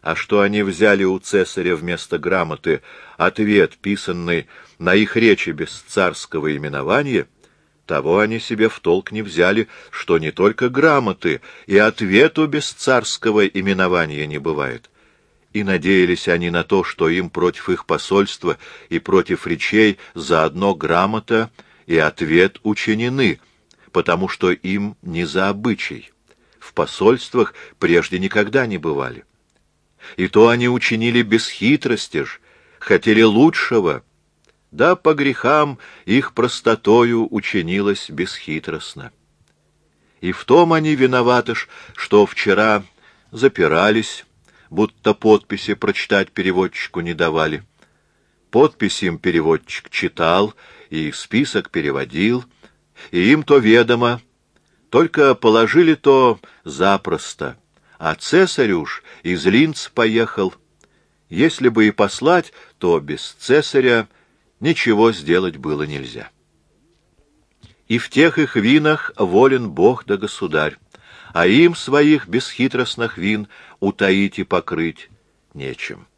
А что они взяли у цесаря вместо грамоты ответ, писанный на их речи без царского именования, того они себе в толк не взяли, что не только грамоты и ответу без царского именования не бывает. И надеялись они на то, что им против их посольства и против речей заодно грамота и ответ учинены, потому что им не за обычай. В посольствах прежде никогда не бывали. И то они учинили без хитрости ж, хотели лучшего, да по грехам их простотою учинилось бесхитростно. И в том они виноваты ж, что вчера запирались, будто подписи прочитать переводчику не давали. Подпись им переводчик читал и список переводил, и им то ведомо, только положили то запросто, а цесарь уж из Линца поехал. Если бы и послать, то без цесаря ничего сделать было нельзя. И в тех их винах волен Бог да государь, а им своих бесхитростных вин утаить и покрыть нечем.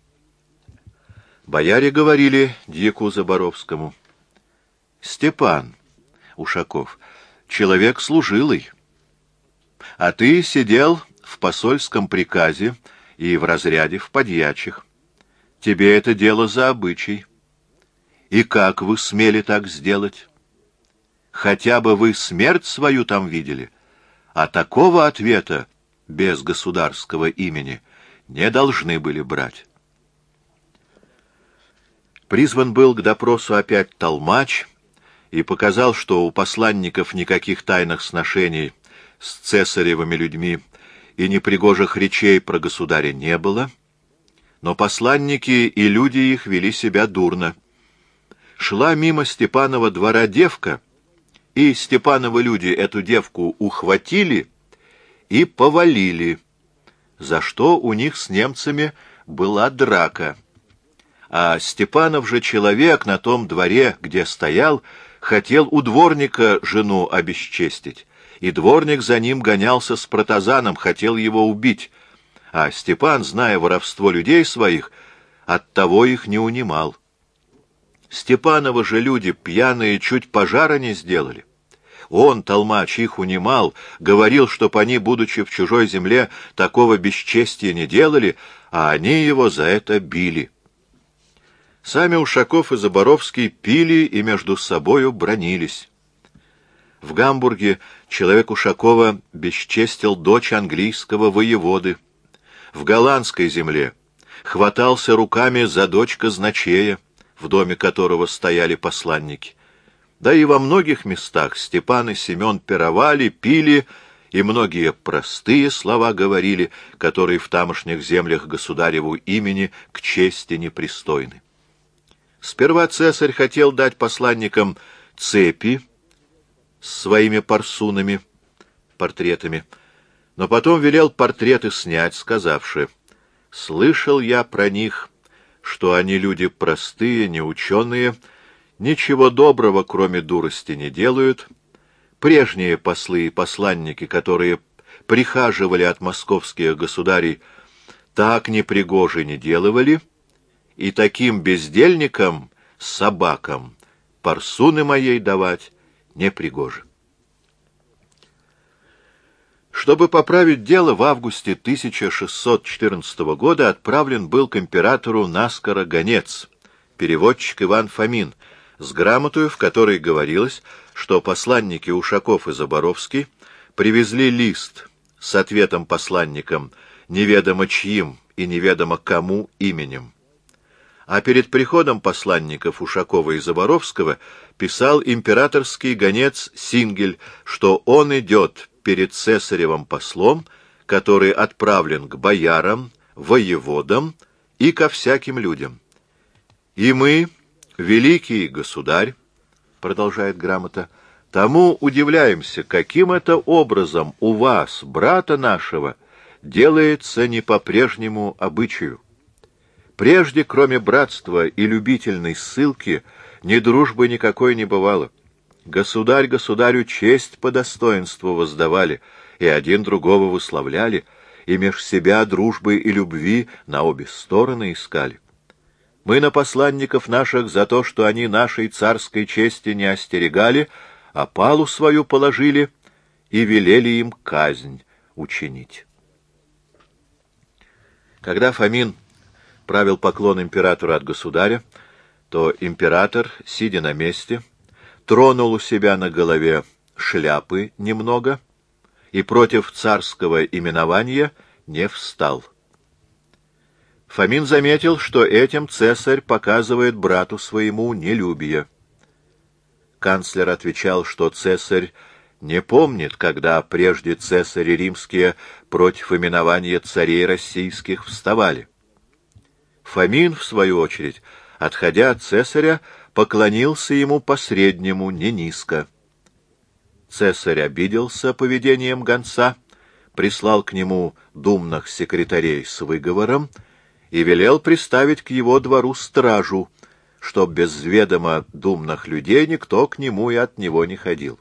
Бояре говорили дьяку Заборовскому: «Степан Ушаков, человек служилый, а ты сидел в посольском приказе и в разряде в подьячих. Тебе это дело за обычай. И как вы смели так сделать? Хотя бы вы смерть свою там видели, а такого ответа без государского имени не должны были брать». Призван был к допросу опять толмач и показал, что у посланников никаких тайных сношений с цесаревыми людьми и непригожих речей про государя не было, но посланники и люди их вели себя дурно. Шла мимо Степанова двора девка, и Степановы люди эту девку ухватили и повалили, за что у них с немцами была драка. А Степанов же человек на том дворе, где стоял, хотел у дворника жену обесчестить, и дворник за ним гонялся с протазаном, хотел его убить, а Степан, зная воровство людей своих, оттого их не унимал. Степанова же люди пьяные чуть пожара не сделали. Он, толмач, их унимал, говорил, чтоб они, будучи в чужой земле, такого бесчестия не делали, а они его за это били. Сами Ушаков и Заборовский пили и между собою бранились. В Гамбурге человек Ушакова бесчестил дочь английского воеводы. В голландской земле хватался руками за дочь казначея, в доме которого стояли посланники. Да и во многих местах Степан и Семен пировали, пили, и многие простые слова говорили, которые в тамошних землях государеву имени к чести непристойны. Сперва цесарь хотел дать посланникам цепи с своими парсунами, портретами, но потом велел портреты снять, сказавши: «Слышал я про них, что они люди простые, неученые, ничего доброго, кроме дурости, не делают. Прежние послы и посланники, которые прихаживали от московских государей, так непригоже не делывали, и таким бездельникам, собакам, парсуны моей давать непригоже». Чтобы поправить дело, в августе 1614 года отправлен был к императору наскоро гонец, переводчик Иван Фомин, с грамотою, в которой говорилось, что посланники Ушаков и Заборовский привезли лист с ответом посланникам неведомо чьим и неведомо кому именем. А перед приходом посланников Ушакова и Заборовского писал императорский гонец Сингель, что он идет перед цесаревым послом, который отправлен к боярам, воеводам и ко всяким людям. «И мы, великий государь, — продолжает грамота, — тому удивляемся, каким это образом у вас, брата нашего, делается не по прежнему обычаю. Прежде, кроме братства и любительной ссылки, ни дружбы никакой не бывало. Государь государю честь по достоинству воздавали, и один другого выславляли, и меж себя дружбы и любви на обе стороны искали. Мы на посланников наших за то, что они нашей царской чести не остерегали, а палу свою положили и велели им казнь учинить. Когда Фомин правил поклон императору от государя, то император, сидя на месте, тронул у себя на голове шляпы немного и против царского именования не встал. Фомин заметил, что этим цесарь показывает брату своему нелюбие. Канцлер отвечал, что цесарь не помнит, когда прежде цесари римские против именования царей российских вставали. Фомин, в свою очередь, отходя от цесаря, поклонился ему по-среднему, не низко. Цесарь обиделся поведением гонца, прислал к нему думных секретарей с выговором и велел приставить к его двору стражу, чтоб без ведома думных людей никто к нему и от него не ходил.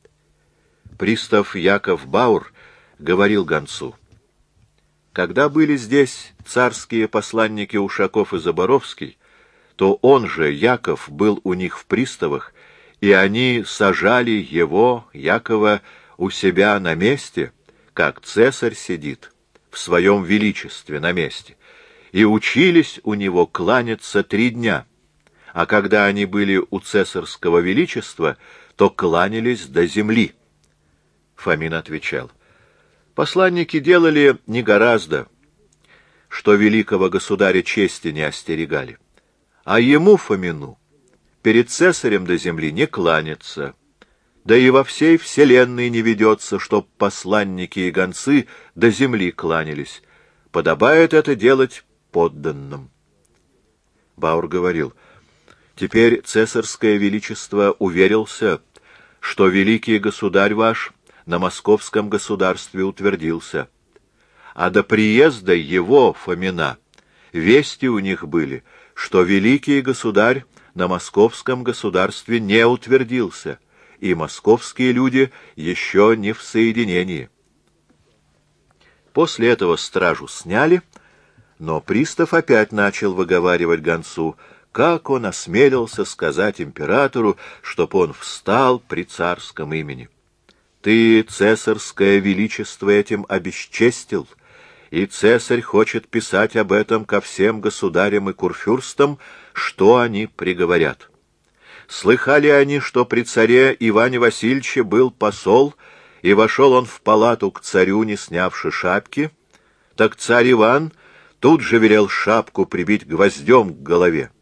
Пристав Яков Баур говорил гонцу: когда были здесь царские посланники Ушаков и Заборовский, то он же, Яков, был у них в приставах, и они сажали его, Якова, у себя на месте, как цесарь сидит, в своем величестве на месте, и учились у него кланяться 3 дня, а когда они были у цесарского величества, то кланялись до земли. Фомин отвечал: посланники делали не гораздо, что великого государя чести не остерегали, а ему, Фомину, перед цесарем до земли не кланяться, да и во всей вселенной не ведется, чтоб посланники и гонцы до земли кланялись. Подобает это делать подданным. Баур говорил: теперь цесарское величество уверился, что великий государь ваш на московском государстве утвердился, а до приезда его, Фомина, вести у них были, что великий государь на московском государстве не утвердился, и московские люди еще не в соединении. После этого стражу сняли, но пристав опять начал выговаривать гонцу, как он осмелился сказать императору, чтоб он встал при царском имени. Ты цесарское величество этим обесчестил, и цесарь хочет писать об этом ко всем государям и курфюрстам, что они приговорят. Слыхали они, что при царе Иване Васильевиче был посол, и вошел он в палату к царю, не снявши шапки, так царь Иван тут же велел шапку прибить гвоздем к голове.